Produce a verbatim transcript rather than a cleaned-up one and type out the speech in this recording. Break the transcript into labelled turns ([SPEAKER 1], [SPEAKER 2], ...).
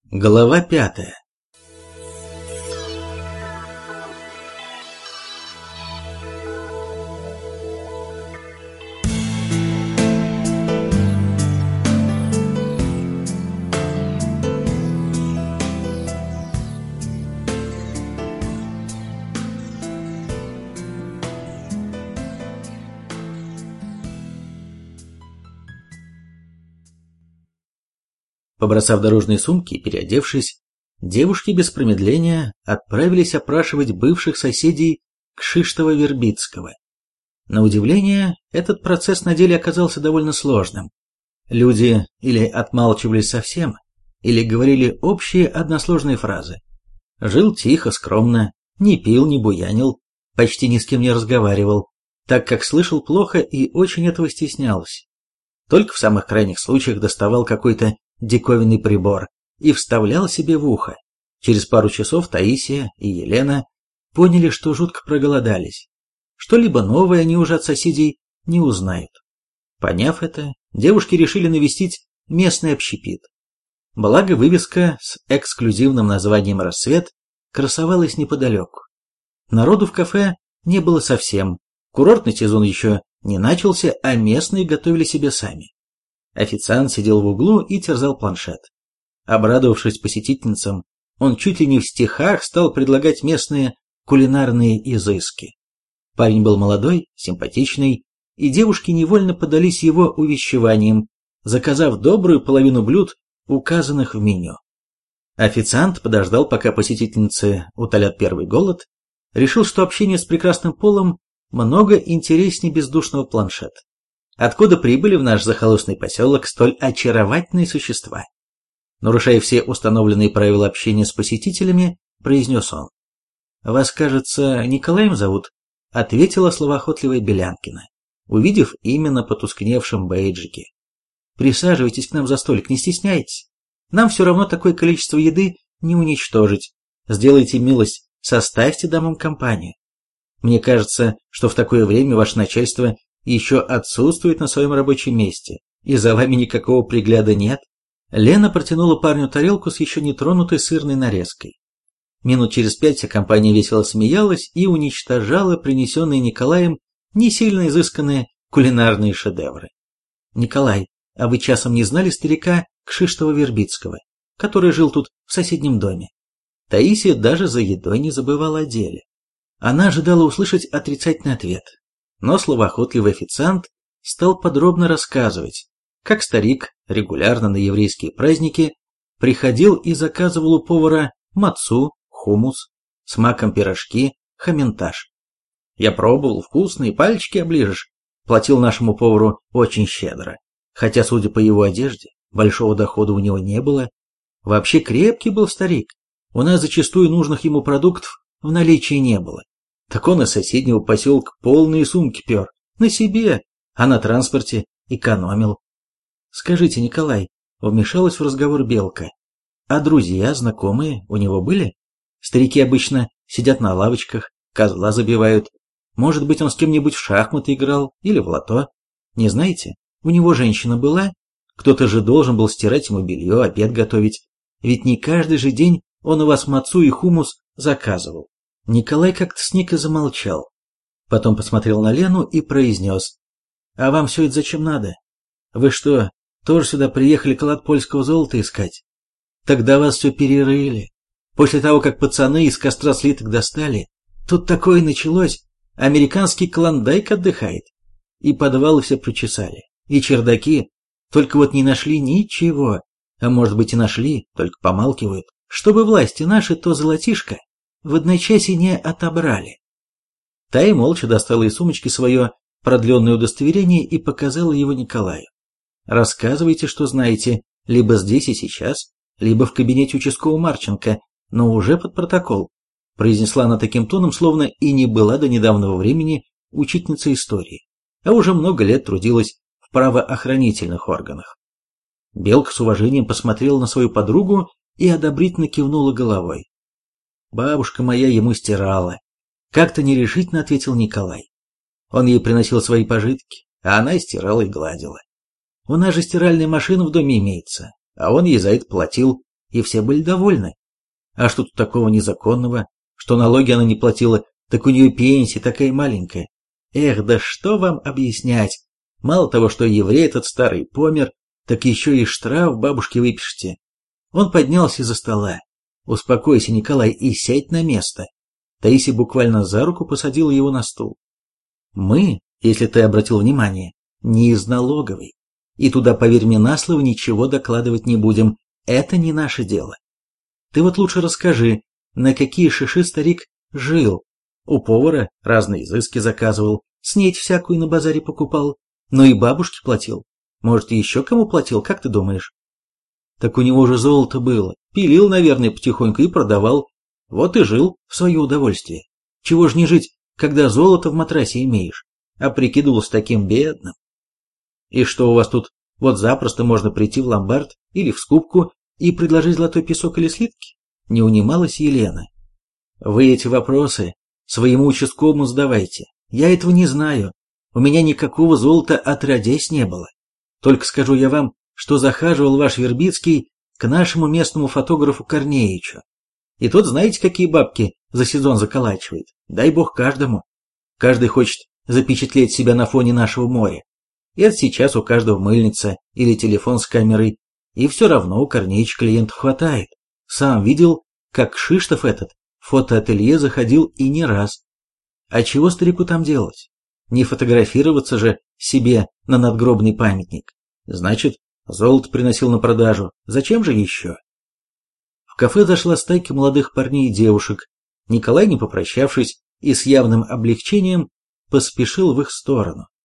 [SPEAKER 1] Глава пятая. Побросав дорожные сумки и переодевшись, девушки без промедления отправились опрашивать бывших соседей Кшиштова-Вербицкого. На удивление, этот процесс на деле оказался довольно сложным. Люди или отмалчивались совсем, или говорили общие односложные фразы. Жил тихо, скромно, не пил, не буянил, почти ни с кем не разговаривал, так как слышал плохо и очень этого стеснялся. Только в самых крайних случаях доставал какой-то диковинный прибор и вставлял себе в ухо. Через пару часов Таисия и Елена поняли, что жутко проголодались. Что-либо новое они уже от соседей не узнают. Поняв это, девушки решили навестить местный общепит. Благо, вывеска с эксклюзивным названием «Рассвет» красовалась неподалеку. Народу в кафе не было совсем, курортный сезон еще не начался, а местные готовили себе сами. Официант сидел в углу и терзал планшет. Обрадовавшись посетительницам, он чуть ли не в стихах стал предлагать местные кулинарные изыски. Парень был молодой, симпатичный, и девушки невольно поддались его увещеваниям, заказав добрую половину блюд, указанных в меню. Официант подождал, пока посетительницы утолят первый голод, решил, что общение с прекрасным полом много интереснее бездушного планшета. Откуда прибыли в наш захолустный поселок столь очаровательные существа? Нарушая все установленные правила общения с посетителями, произнес он. «Вас, кажется, Николаем зовут?» — ответила словоохотливая Белянкина, увидев имя на потускневшем бейджике. «Присаживайтесь к нам за столик, не стесняйтесь. Нам все равно такое количество еды не уничтожить. Сделайте милость, составьте дамам компанию. Мне кажется, что в такое время ваше начальство еще отсутствует на своем рабочем месте, и за вами никакого пригляда нет». Лена протянула парню тарелку с еще не тронутой сырной нарезкой. Минут через пять вся компания весело смеялась и уничтожала принесенные Николаем не сильно изысканные кулинарные шедевры. «Николай, а вы часом не знали старика Кшиштова-Вербицкого, который жил тут в соседнем доме?» Таисия даже за едой не забывала о деле. Она ожидала услышать отрицательный ответ. Но словоохотливый официант стал подробно рассказывать, как старик регулярно на еврейские праздники приходил и заказывал у повара мацу, хумус, с маком пирожки, хаментаж. «Я пробовал, вкусные, пальчики оближешь», платил нашему повару очень щедро, хотя, судя по его одежде, большого дохода у него не было. Вообще крепкий был старик, у нас зачастую нужных ему продуктов в наличии не было. Так он из соседнего поселка полные сумки пер, на себе, а на транспорте экономил. «Скажите, Николай», — вмешалась в разговор Белка, «а друзья, знакомые у него были? Старики обычно сидят на лавочках, козла забивают. Может быть, он с кем-нибудь в шахматы играл или в лото? Не знаете, у него женщина была? Кто-то же должен был стирать ему белье, обед готовить. Ведь не каждый же день он у вас мацу и хумус заказывал». Николай как-то сник и замолчал. Потом посмотрел на Лену и произнес. «А вам все это зачем надо? Вы что, тоже сюда приехали клад польского золота искать? Тогда вас все перерыли. После того, как пацаны из костра слиток достали, тут такое началось, американский клондайк отдыхает. И подвалы все прочесали, и чердаки, только вот не нашли ничего. А может быть и нашли, только помалкивают. Чтобы власти наши то золотишко в одночасье не отобрали». Тая молча достала из сумочки свое продленное удостоверение и показала его Николаю. «Рассказывайте, что знаете, либо здесь и сейчас, либо в кабинете участкового Марченко, но уже под протокол», произнесла она таким тоном, словно и не была до недавнего времени учительницей истории, а уже много лет трудилась в правоохранительных органах. Белка с уважением посмотрела на свою подругу и одобрительно кивнула головой. «Бабушка моя ему стирала», — как-то нерешительно ответил Николай. Он ей приносил свои пожитки, а она и стирала и гладила. У нас же стиральная машина в доме имеется, а он ей за это платил. и все были довольны. А что тут такого незаконного, что налоги она не платила, так у нее пенсия такая маленькая. Эх, да что вам объяснять? Мало того, что еврей этот старый помер, так еще и штраф бабушке выпишите. Он поднялся из-за стола. Успокойся, Николай, и сядь на место. Таисия буквально за руку посадила его на стул. Мы, если ты обратил внимание, не из налоговой. И туда, поверь мне на слово, ничего докладывать не будем. Это не наше дело. Ты вот лучше расскажи, на какие шиши старик жил. У повара разные изыски заказывал, снедь всякую на базаре покупал, но и бабушке платил. Может, еще кому платил, как ты думаешь? Так у него же золото было. Пилил, наверное, потихоньку и продавал. Вот и жил в свое удовольствие. Чего ж не жить, когда золото в матрасе имеешь? А прикидывался таким бедным. И что у вас тут? Вот запросто можно прийти в ломбард или в скупку и предложить золотой песок или слитки? Не унималась Елена. Вы эти вопросы своему участковому задавайте. Я этого не знаю. У меня никакого золота отродясь не было. Только скажу я вам, что захаживал ваш Вербицкий к нашему местному фотографу Корнеичу. И тот, знаете, какие бабки за сезон заколачивает? Дай бог каждому. Каждый хочет запечатлеть себя на фоне нашего моря. И это сейчас у каждого мыльница или телефон с камерой. И все равно у Корнеича клиентов хватает. Сам видел, как Кшиштов этот в фотоателье заходил и не раз. А чего старику там делать? Не фотографироваться же себе на надгробный памятник. Значит, золото приносил на продажу. Зачем же еще? В кафе зашла стайка молодых парней и девушек. Николай, не попрощавшись и с явным облегчением, поспешил в их сторону.